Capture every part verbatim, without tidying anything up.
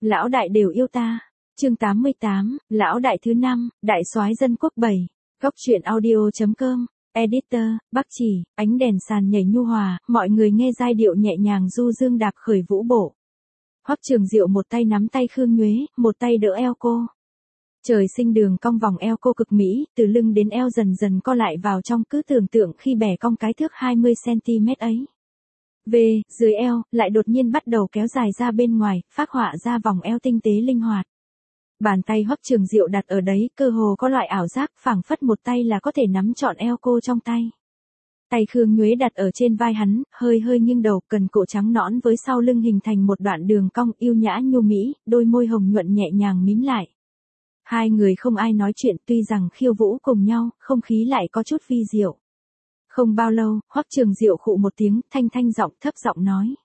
lão đại đều yêu ta. Chương tám mươi tám, lão đại thứ năm, đại soái dân quốc bảy. Góc truyện audio.com. Editor, Bắc Chỉ, ánh đèn sàn nhảy nhu hòa, mọi người nghe giai điệu nhẹ nhàng du dương đạp khởi vũ bộ. Hoắc Trường Diệu một tay nắm tay Khương Nhuế, một tay đỡ eo cô. Trời sinh đường cong vòng eo cô cực mỹ, từ lưng đến eo dần dần co lại vào trong, cứ tưởng tượng khi bẻ cong cái thước hai mươi xăng-ti-mét ấy. Về, dưới eo, lại đột nhiên bắt đầu kéo dài ra bên ngoài, phác họa ra vòng eo tinh tế linh hoạt. Bàn tay Hoắc Trường Diệu đặt ở đấy, cơ hồ có loại ảo giác, phảng phất một tay là có thể nắm trọn eo cô trong tay. Tay Khương Nhuế đặt ở trên vai hắn, hơi hơi nghiêng đầu, cần cổ trắng nõn với sau lưng hình thành một đoạn đường cong yêu nhã nhu mỹ, đôi môi hồng nhuận nhẹ nhàng mím lại. Hai người không ai nói chuyện, tuy rằng khiêu vũ cùng nhau, không khí lại có chút vi diệu. Không bao lâu, Hoắc Trường Diệu khụ một tiếng, thanh thanh giọng thấp giọng nói.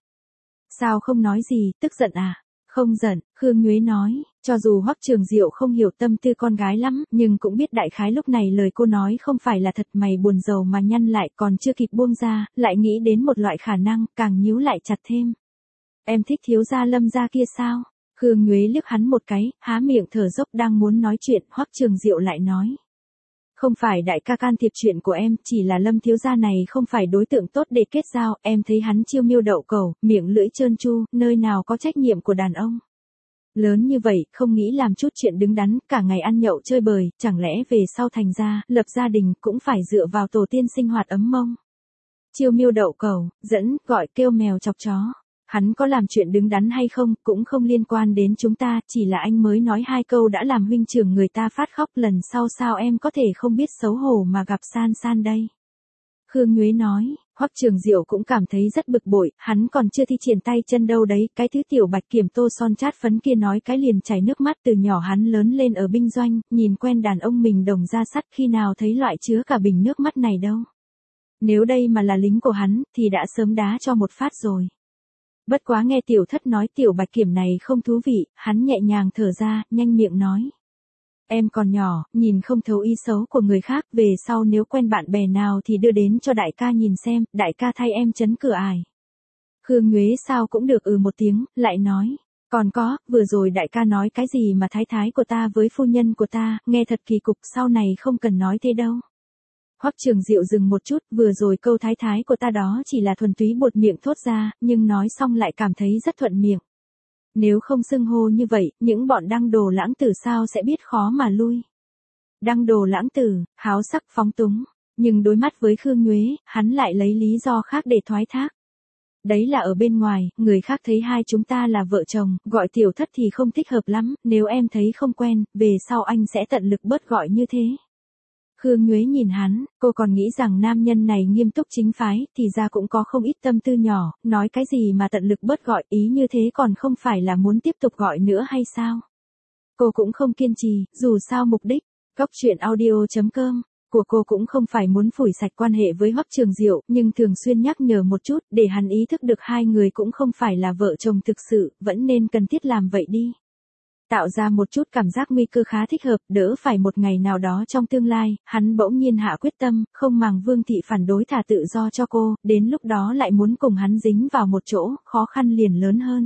Sao không nói gì, tức giận à? Không giận, Khương Nhuế nói, cho dù Hoắc Trường Diệu không hiểu tâm tư con gái lắm, nhưng cũng biết đại khái lúc này lời cô nói không phải là thật, mày buồn rầu mà nhăn lại, còn chưa kịp buông ra, lại nghĩ đến một loại khả năng, càng nhíu lại chặt thêm. Em thích thiếu gia Lâm gia kia sao? Khương Nhuế liếc hắn một cái, há miệng thở dốc đang muốn nói chuyện, Hoắc Trường Diệu lại nói. Không phải đại ca can thiệp chuyện của em, chỉ là Lâm thiếu gia này không phải đối tượng tốt để kết giao, em thấy hắn chiêu miêu đậu cẩu, miệng lưỡi trơn tru, nơi nào có trách nhiệm của đàn ông. Lớn như vậy, không nghĩ làm chút chuyện đứng đắn, cả ngày ăn nhậu chơi bời, chẳng lẽ về sau thành ra, lập gia đình, cũng phải dựa vào tổ tiên sinh hoạt ấm mông. Chiêu miêu đậu cẩu, dẫn, gọi kêu mèo chọc chó. Hắn có làm chuyện đứng đắn hay không, cũng không liên quan đến chúng ta, chỉ là anh mới nói hai câu đã làm huynh trưởng người ta phát khóc, lần sau sao em có thể không biết xấu hổ mà gặp San San đây. Khương Nhuế nói, Hoắc Trường Diệu cũng cảm thấy rất bực bội, hắn còn chưa thi triển tay chân đâu đấy, cái thứ tiểu bạch kiểm tô son chát phấn kia nói cái liền chảy nước mắt. Từ nhỏ hắn lớn lên ở binh doanh, nhìn quen đàn ông mình đồng ra sắt, khi nào thấy loại chứa cả bình nước mắt này đâu. Nếu đây mà là lính của hắn, thì đã sớm đá cho một phát rồi. Bất quá nghe tiểu thất nói tiểu bạch kiểm này không thú vị, hắn nhẹ nhàng thở ra, nhanh miệng nói. Em còn nhỏ, nhìn không thấu ý xấu của người khác, về sau nếu quen bạn bè nào thì đưa đến cho đại ca nhìn xem, đại ca thay em chấn cửa ải. Khương Nhuế sao cũng được ừ một tiếng, lại nói. Còn có, vừa rồi đại ca nói cái gì mà thái thái của ta với phu nhân của ta, nghe thật kỳ cục, sau này không cần nói thế đâu. Hoắc Trường Diệu dừng một chút, vừa rồi câu thái thái của ta đó chỉ là thuần túy buột miệng thốt ra, nhưng nói xong lại cảm thấy rất thuận miệng. Nếu không xưng hô như vậy, những bọn đăng đồ lãng tử sao sẽ biết khó mà lui. Đăng đồ lãng tử, háo sắc phóng túng, nhưng đối mắt với Khương Nhuế, hắn lại lấy lý do khác để thoái thác. Đấy là ở bên ngoài, người khác thấy hai chúng ta là vợ chồng, gọi tiểu thất thì không thích hợp lắm, nếu em thấy không quen, về sau anh sẽ tận lực bớt gọi như thế. Khương Nhuế nhìn hắn, cô còn nghĩ rằng nam nhân này nghiêm túc chính phái, thì ra cũng có không ít tâm tư nhỏ, nói cái gì mà tận lực bớt gọi, ý như thế còn không phải là muốn tiếp tục gọi nữa hay sao? Cô cũng không kiên trì, dù sao mục đích, góc truyện audio.com, của cô cũng không phải muốn phủi sạch quan hệ với Hoắc Trường Diệu, nhưng thường xuyên nhắc nhở một chút, để hắn ý thức được hai người cũng không phải là vợ chồng thực sự, vẫn nên cần thiết làm vậy đi. Tạo ra một chút cảm giác nguy cơ khá thích hợp, đỡ phải một ngày nào đó trong tương lai, hắn bỗng nhiên hạ quyết tâm, không màng Vương thị phản đối thả tự do cho cô, đến lúc đó lại muốn cùng hắn dính vào một chỗ, khó khăn liền lớn hơn.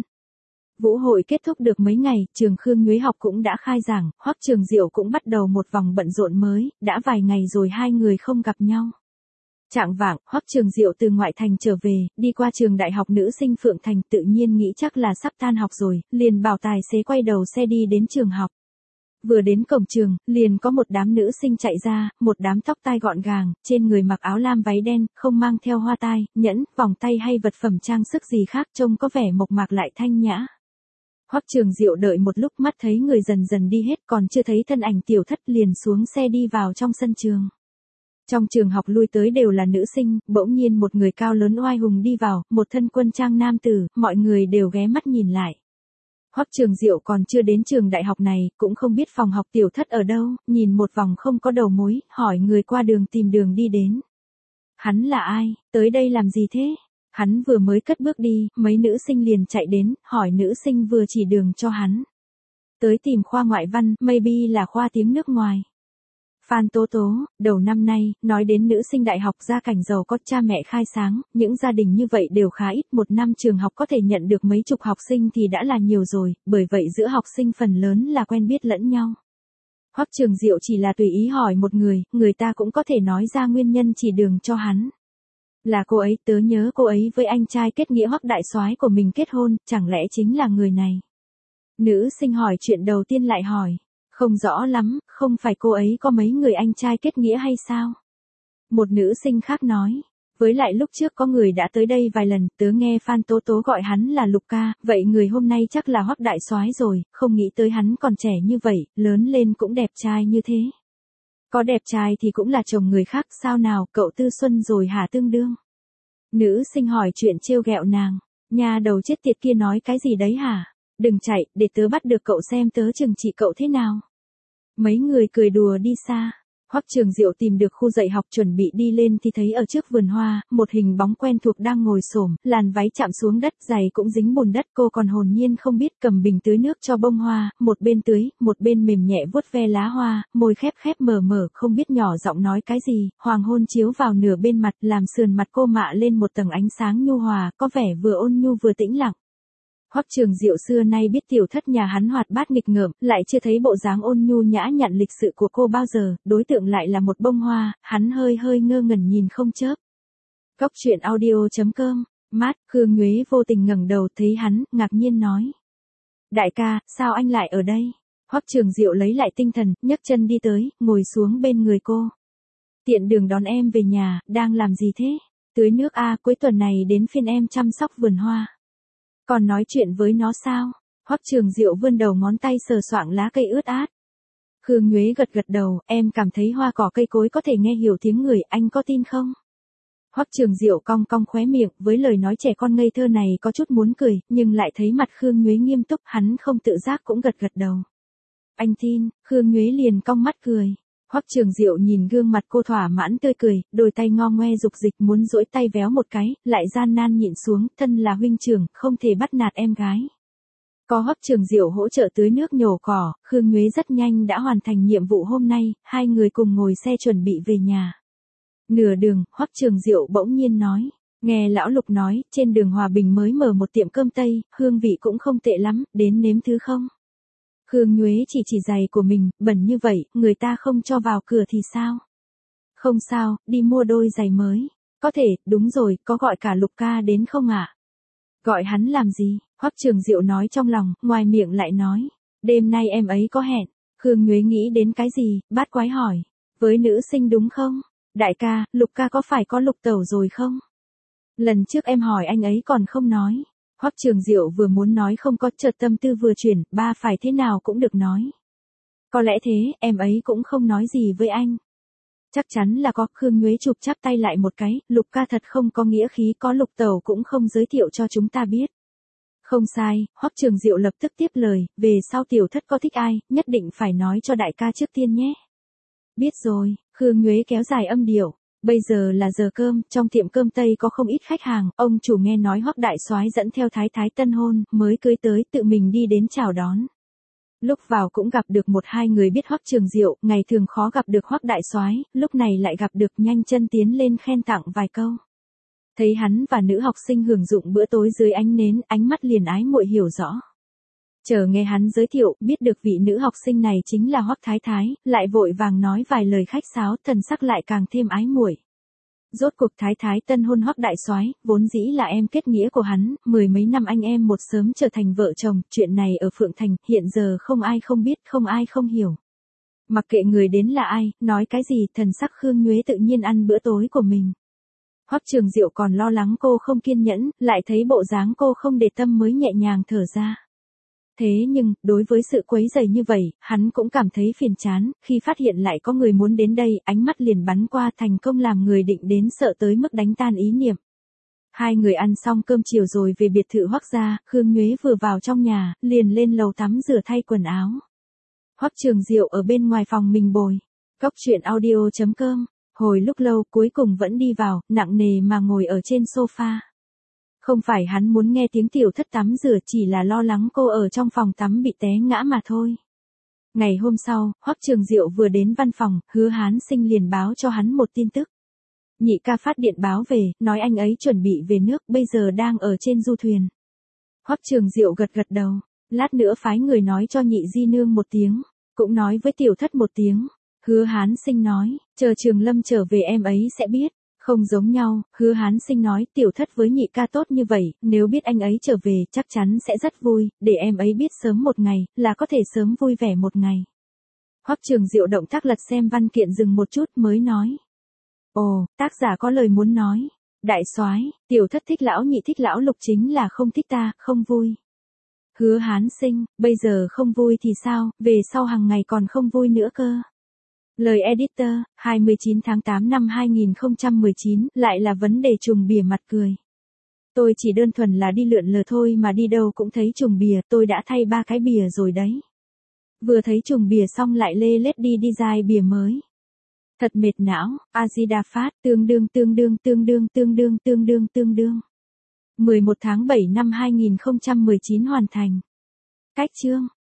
Vũ hội kết thúc được mấy ngày, trường Khương Nhuế học cũng đã khai giảng, Hoắc Trường Diệu cũng bắt đầu một vòng bận rộn mới, đã vài ngày rồi hai người không gặp nhau. Trạng vạng, Hoắc Trường Diệu từ ngoại thành trở về, đi qua trường đại học nữ sinh Phượng Thành, tự nhiên nghĩ chắc là sắp tan học rồi, liền bảo tài xế quay đầu xe đi đến trường học. Vừa đến cổng trường, liền có một đám nữ sinh chạy ra, một đám tóc tai gọn gàng, trên người mặc áo lam váy đen, không mang theo hoa tai, nhẫn, vòng tay hay vật phẩm trang sức gì khác, trông có vẻ mộc mạc lại thanh nhã. Hoắc Trường Diệu đợi một lúc, mắt thấy người dần dần đi hết, còn chưa thấy thân ảnh tiểu thất liền xuống xe đi vào trong sân trường. Trong trường học lui tới đều là nữ sinh, bỗng nhiên một người cao lớn oai hùng đi vào, một thân quân trang nam tử, mọi người đều ghé mắt nhìn lại. Hoắc Trường Diệu còn chưa đến trường đại học này, cũng không biết phòng học tiểu thất ở đâu, nhìn một vòng không có đầu mối, hỏi người qua đường tìm đường đi đến. Hắn là ai, tới đây làm gì thế? Hắn vừa mới cất bước đi, mấy nữ sinh liền chạy đến, hỏi nữ sinh vừa chỉ đường cho hắn. Tới tìm khoa ngoại văn, maybe là khoa tiếng nước ngoài. Phan Tố Tố, đầu năm nay, nói đến nữ sinh đại học gia cảnh giàu có cha mẹ khai sáng, những gia đình như vậy đều khá ít, một năm trường học có thể nhận được mấy chục học sinh thì đã là nhiều rồi, bởi vậy giữa học sinh phần lớn là quen biết lẫn nhau. Hoắc Trường Diệu chỉ là tùy ý hỏi một người, người ta cũng có thể nói ra nguyên nhân chỉ đường cho hắn. Là cô ấy, tớ nhớ cô ấy với anh trai kết nghĩa Hoắc đại soái của mình kết hôn, chẳng lẽ chính là người này? Nữ sinh hỏi chuyện đầu tiên lại hỏi. Không rõ lắm, không phải cô ấy có mấy người anh trai kết nghĩa hay sao? Một nữ sinh khác nói. Với lại lúc trước có người đã tới đây vài lần, tớ nghe Phan Tố Tố gọi hắn là Lục ca, vậy người hôm nay chắc là Hoắc đại soái rồi, không nghĩ tới hắn còn trẻ như vậy, lớn lên cũng đẹp trai như thế. Có đẹp trai thì cũng là chồng người khác, sao nào, cậu Tư Xuân rồi hả tương đương? Nữ sinh hỏi chuyện trêu ghẹo nàng, nhà đầu chết tiệt kia nói cái gì đấy hả? Đừng chạy, để tớ bắt được cậu xem tớ trừng trị cậu thế nào. Mấy người cười đùa đi xa. Hoắc Trường Diệu tìm được khu dạy học chuẩn bị đi lên thì thấy ở trước vườn hoa, một hình bóng quen thuộc đang ngồi xổm, làn váy chạm xuống đất, giày cũng dính bùn đất, cô còn hồn nhiên không biết cầm bình tưới nước cho bông hoa, một bên tưới, một bên mềm nhẹ vuốt ve lá hoa, môi khép khép mở mở, không biết nhỏ giọng nói cái gì, hoàng hôn chiếu vào nửa bên mặt, làm sườn mặt cô mạ lên một tầng ánh sáng nhu hòa, có vẻ vừa ôn nhu vừa tĩnh lặng. Hoắc Trường Diệu xưa nay biết tiểu thất nhà hắn hoạt bát nghịch ngợm, lại chưa thấy bộ dáng ôn nhu nhã nhặn lịch sự của cô bao giờ, đối tượng lại là một bông hoa, hắn hơi hơi ngơ ngẩn nhìn không chớp. Cốc truyện audio chấm com, mát, Khương Nhuế vô tình ngẩng đầu thấy hắn, ngạc nhiên nói. Đại ca, sao anh lại ở đây? Hoắc Trường Diệu lấy lại tinh thần, nhấc chân đi tới, ngồi xuống bên người cô. Tiện đường đón em về nhà, đang làm gì thế? Tưới nước a, cuối tuần này đến phiên em chăm sóc vườn hoa. Còn nói chuyện với nó sao? Hoắc Trường Diệu vươn đầu ngón tay sờ soạng lá cây ướt át. Khương Nhuế gật gật đầu, em cảm thấy hoa cỏ cây cối có thể nghe hiểu tiếng người, anh có tin không? Hoắc Trường Diệu cong cong khóe miệng, với lời nói trẻ con ngây thơ này có chút muốn cười, nhưng lại thấy mặt Khương Nhuế nghiêm túc, hắn không tự giác cũng gật gật đầu. Anh tin, Khương Nhuế liền cong mắt cười. Hoắc Trường Diệu nhìn gương mặt cô thỏa mãn tươi cười, đôi tay ngo ngoe dục dịch muốn duỗi tay véo một cái, lại gian nan nhịn xuống, thân là huynh trưởng, không thể bắt nạt em gái. Có Hoắc Trường Diệu hỗ trợ tưới nước nhổ cỏ, Khương Nhuế rất nhanh đã hoàn thành nhiệm vụ hôm nay, hai người cùng ngồi xe chuẩn bị về nhà. Nửa đường, Hoắc Trường Diệu bỗng nhiên nói, nghe lão Lục nói, trên đường Hòa Bình mới mở một tiệm cơm Tây, hương vị cũng không tệ lắm, đến nếm thứ không? Khương Nhuế chỉ chỉ giày của mình, bẩn như vậy, người ta không cho vào cửa thì sao? Không sao, đi mua đôi giày mới. Có thể, đúng rồi, có gọi cả Lục ca đến không ạ? À? Gọi hắn làm gì? Hoắc Trường Diệu nói trong lòng, ngoài miệng lại nói. Đêm nay em ấy có hẹn. Khương Nhuế nghĩ đến cái gì, bát quái hỏi. Với nữ sinh đúng không? Đại ca, Lục ca có phải có Lục tẩu rồi không? Lần trước em hỏi anh ấy còn không nói. Hoắc Trường Diệu vừa muốn nói không có, chợt tâm tư vừa chuyển, ba phải thế nào cũng được nói. Có lẽ thế, em ấy cũng không nói gì với anh. Chắc chắn là có. Khương Nhuế chụp chắp tay lại một cái, Lục ca thật không có nghĩa khí, có Lục tẩu cũng không giới thiệu cho chúng ta biết. Không sai, Hoắc Trường Diệu lập tức tiếp lời, về sau tiểu thất có thích ai, nhất định phải nói cho đại ca trước tiên nhé. Biết rồi, Khương Nhuế kéo dài âm điệu. Bây giờ là giờ cơm, trong tiệm cơm Tây có không ít khách hàng, ông chủ nghe nói Hoắc đại soái dẫn theo thái thái tân hôn, mới cưới tới, tự mình đi đến chào đón. Lúc vào cũng gặp được một hai người biết Hoắc Trường Diệu, ngày thường khó gặp được Hoắc đại soái, lúc này lại gặp được, nhanh chân tiến lên khen tặng vài câu. Thấy hắn và nữ học sinh hưởng dụng bữa tối dưới ánh nến, ánh mắt liền ái muội hiểu rõ. Chờ nghe hắn giới thiệu, biết được vị nữ học sinh này chính là Hoắc thái thái, lại vội vàng nói vài lời khách sáo, thần sắc lại càng thêm ái muội. Rốt cuộc thái thái tân hôn Hoắc đại soái, vốn dĩ là em kết nghĩa của hắn, mười mấy năm anh em một sớm trở thành vợ chồng, chuyện này ở Phượng Thành, hiện giờ không ai không biết, không ai không hiểu. Mặc kệ người đến là ai, nói cái gì, thần sắc Khương Nhuế tự nhiên ăn bữa tối của mình. Hoắc Trường Diệu còn lo lắng cô không kiên nhẫn, lại thấy bộ dáng cô không để tâm mới nhẹ nhàng thở ra. Thế nhưng, đối với sự quấy rầy như vậy, hắn cũng cảm thấy phiền chán, khi phát hiện lại có người muốn đến đây, ánh mắt liền bắn qua, thành công làm người định đến sợ tới mức đánh tan ý niệm. Hai người ăn xong cơm chiều rồi về biệt thự Hoắc gia, Khương Nhuế vừa vào trong nhà, liền lên lầu tắm rửa thay quần áo. Hoắc Trường Diệu ở bên ngoài phòng mình bồi. Cốc truyện audio chấm com, hồi lúc lâu cuối cùng vẫn đi vào, nặng nề mà ngồi ở trên sofa. Không phải hắn muốn nghe tiếng tiểu thất tắm rửa, chỉ là lo lắng cô ở trong phòng tắm bị té ngã mà thôi. Ngày hôm sau, Hoắc Trường Diệu vừa đến văn phòng, Hứa Hán Sinh liền báo cho hắn một tin tức. Nhị ca phát điện báo về, nói anh ấy chuẩn bị về nước, bây giờ đang ở trên du thuyền. Hoắc Trường Diệu gật gật đầu, lát nữa phái người nói cho nhị di nương một tiếng, cũng nói với tiểu thất một tiếng. Hứa Hán Sinh nói, chờ Trường Lâm trở về em ấy sẽ biết. Không giống nhau, Hứa Hán Sinh nói tiểu thất với nhị ca tốt như vậy, nếu biết anh ấy trở về chắc chắn sẽ rất vui, để em ấy biết sớm một ngày, là có thể sớm vui vẻ một ngày. Hoắc Trường Diệu động tác lật xem văn kiện dừng một chút mới nói. Ồ, tác giả có lời muốn nói. Đại soái, tiểu thất thích lão nhị thích lão lục chính là không thích ta, không vui. Hứa Hán Sinh, bây giờ không vui thì sao, về sau hàng ngày còn không vui nữa cơ. Lời editor, hai mươi chín tháng tám năm hai nghìn không trăm mười chín, lại là vấn đề trùng bìa mặt cười. Tôi chỉ đơn thuần là đi lượn lờ thôi mà đi đâu cũng thấy trùng bìa, tôi đã thay ba cái bìa rồi đấy. Vừa thấy trùng bìa xong lại lê lết đi đi design bìa mới. Thật mệt não, A-di-đà Phát, tương đương tương đương tương đương tương đương tương đương tương đương. mười một tháng bảy năm hai nghìn không trăm mười chín hoàn thành. Cách chương.